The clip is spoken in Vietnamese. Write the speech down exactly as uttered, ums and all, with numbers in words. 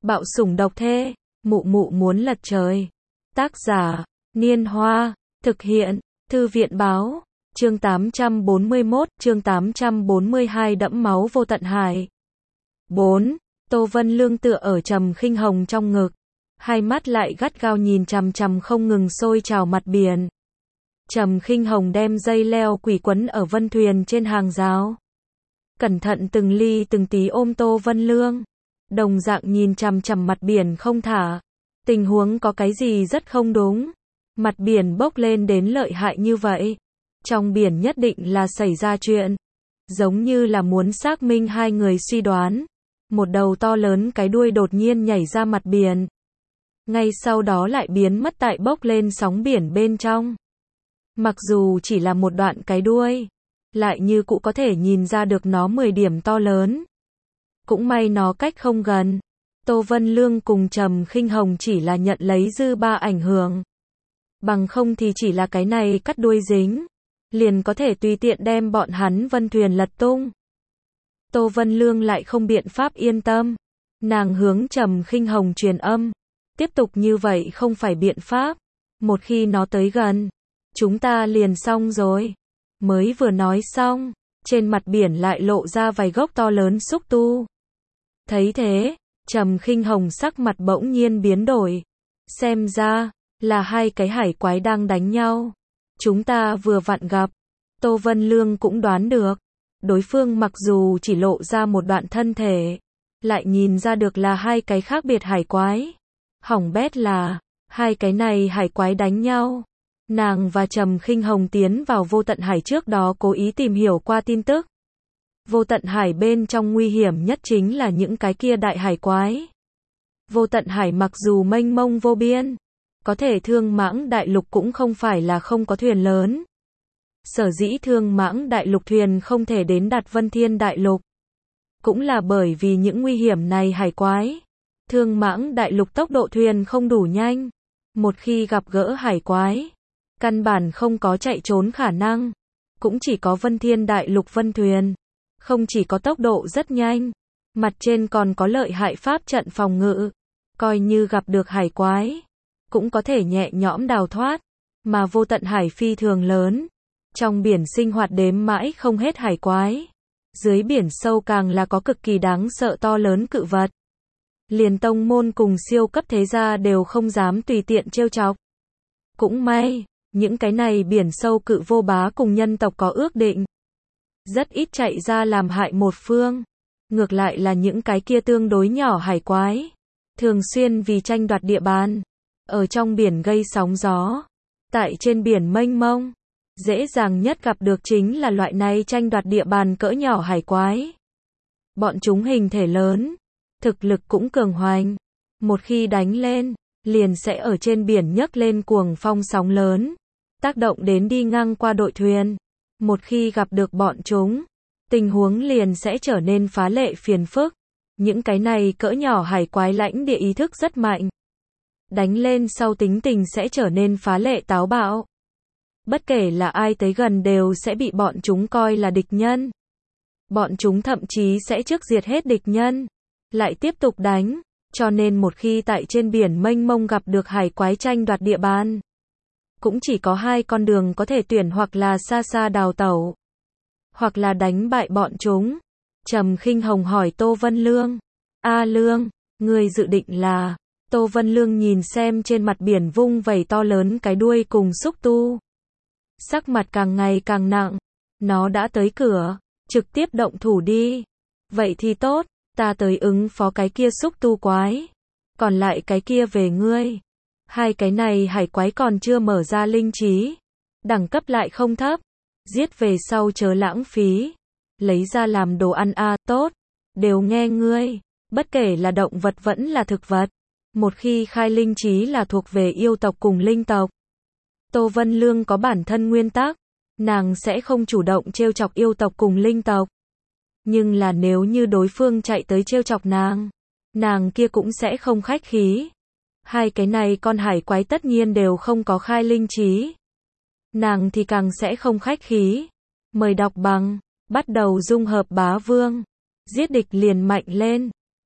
Bạo sủng độc thê, mụ mụ muốn lật trời. Tác giả, Niên Hoa, thực hiện, Thư viện Báo, chương tám trăm bốn mươi mốt, chương tám trăm bốn mươi hai đẫm máu vô tận hải. bốn. Tô Vân Lương tựa ở Trầm Khinh Hồng trong ngực, hai mắt lại gắt gao nhìn chằm chằm không ngừng sôi trào mặt biển. Trầm Khinh Hồng đem dây leo quỷ quấn ở vân thuyền trên hàng rào. Cẩn thận từng ly từng tí ôm Tô Vân Lương, đồng dạng nhìn chằm chằm mặt biển không thả. Tình huống có cái gì rất không đúng. Mặt biển bốc lên đến lợi hại như vậy. Trong biển nhất định là xảy ra chuyện. Giống như là muốn xác minh hai người suy đoán. Một đầu to lớn cái đuôi đột nhiên nhảy ra mặt biển. Ngay sau đó lại biến mất tại bốc lên sóng biển bên trong. Mặc dù chỉ là một đoạn cái đuôi, lại như cụ có thể nhìn ra được nó mười điểm to lớn. Cũng may nó cách không gần. Tô Vân Lương cùng Trầm Khinh Hồng chỉ là nhận lấy dư ba ảnh hưởng. Bằng không thì chỉ là cái này cắt đuôi dính, liền có thể tùy tiện đem bọn hắn vân thuyền lật tung. Tô Vân Lương lại không biện pháp yên tâm. Nàng hướng Trầm Khinh Hồng truyền âm. Tiếp tục như vậy không phải biện pháp. Một khi nó tới gần, chúng ta liền xong rồi. Mới vừa nói xong, trên mặt biển lại lộ ra vài gốc to lớn xúc tu. Thấy thế, Trầm Khinh Hồng sắc mặt bỗng nhiên biến đổi. Xem ra, là hai cái hải quái đang đánh nhau. Chúng ta vừa vặn gặp. Tô Vân Lương cũng đoán được. Đối phương mặc dù chỉ lộ ra một đoạn thân thể, lại nhìn ra được là hai cái khác biệt hải quái. Hỏng bét là, hai cái này hải quái đánh nhau. Nàng và Trầm Khinh Hồng tiến vào vô tận hải trước đó cố ý tìm hiểu qua tin tức. Vô tận hải bên trong nguy hiểm nhất chính là những cái kia đại hải quái. Vô tận hải mặc dù mênh mông vô biên, có thể Thương Mãng Đại Lục cũng không phải là không có thuyền lớn. Sở dĩ Thương Mãng Đại Lục thuyền không thể đến đạt Vân Thiên Đại Lục, cũng là bởi vì những nguy hiểm này hải quái. Thương Mãng Đại Lục tốc độ thuyền không đủ nhanh. Một khi gặp gỡ hải quái, căn bản không có chạy trốn khả năng. Cũng chỉ có Vân Thiên Đại Lục vân thuyền. Không chỉ có tốc độ rất nhanh, mặt trên còn có lợi hại pháp trận phòng ngự. Coi như gặp được hải quái, cũng có thể nhẹ nhõm đào thoát. Mà vô tận hải phi thường lớn. Trong biển sinh hoạt đếm mãi không hết hải quái. Dưới biển sâu càng là có cực kỳ đáng sợ to lớn cự vật. Liền tông môn cùng siêu cấp thế gia đều không dám tùy tiện trêu chọc. Cũng may, những cái này biển sâu cự vô bá cùng nhân tộc có ước định. Rất ít chạy ra làm hại một phương. Ngược lại là những cái kia tương đối nhỏ hải quái. Thường xuyên vì tranh đoạt địa bàn. Ở trong biển gây sóng gió. Tại trên biển mênh mông. Dễ dàng nhất gặp được chính là loại này tranh đoạt địa bàn cỡ nhỏ hải quái. Bọn chúng hình thể lớn. Thực lực cũng cường hoành. Một khi đánh lên, liền sẽ ở trên biển nhấc lên cuồng phong sóng lớn. Tác động đến đi ngang qua đội thuyền. Một khi gặp được bọn chúng, tình huống liền sẽ trở nên phá lệ phiền phức. Những cái này cỡ nhỏ hải quái lãnh địa ý thức rất mạnh. Đánh lên sau tính tình sẽ trở nên phá lệ táo bạo. Bất kể là ai tới gần đều sẽ bị bọn chúng coi là địch nhân. Bọn chúng thậm chí sẽ trước diệt hết địch nhân, lại tiếp tục đánh. Cho nên một khi tại trên biển mênh mông gặp được hải quái tranh đoạt địa bàn, cũng chỉ có hai con đường có thể tuyển, hoặc là xa xa đào tẩu, hoặc là đánh bại bọn chúng. Trầm Khinh Hồng hỏi Tô Vân Lương. A Lương, người dự định là... Tô Vân Lương nhìn xem trên mặt biển vung vẩy to lớn cái đuôi cùng xúc tu. Sắc mặt càng ngày càng nặng. Nó đã tới cửa, trực tiếp động thủ đi. Vậy thì tốt, ta tới ứng phó cái kia xúc tu quái. Còn lại cái kia về ngươi. Hai cái này hải quái còn chưa mở ra linh trí. Đẳng cấp lại không thấp. Giết về sau chớ lãng phí. Lấy ra làm đồ ăn a, à, tốt. Đều nghe ngươi. Bất kể là động vật vẫn là thực vật. Một khi khai linh trí là thuộc về yêu tộc cùng linh tộc. Tô Vân Lương có bản thân nguyên tắc. Nàng sẽ không chủ động trêu chọc yêu tộc cùng linh tộc. Nhưng là nếu như đối phương chạy tới trêu chọc nàng, nàng kia cũng sẽ không khách khí. Hai cái này con hải quái tất nhiên đều không có khai linh trí. Nàng thì càng sẽ không khách khí. Mời đọc bằng, bắt đầu dung hợp bá vương. Giết địch liền mạnh lên.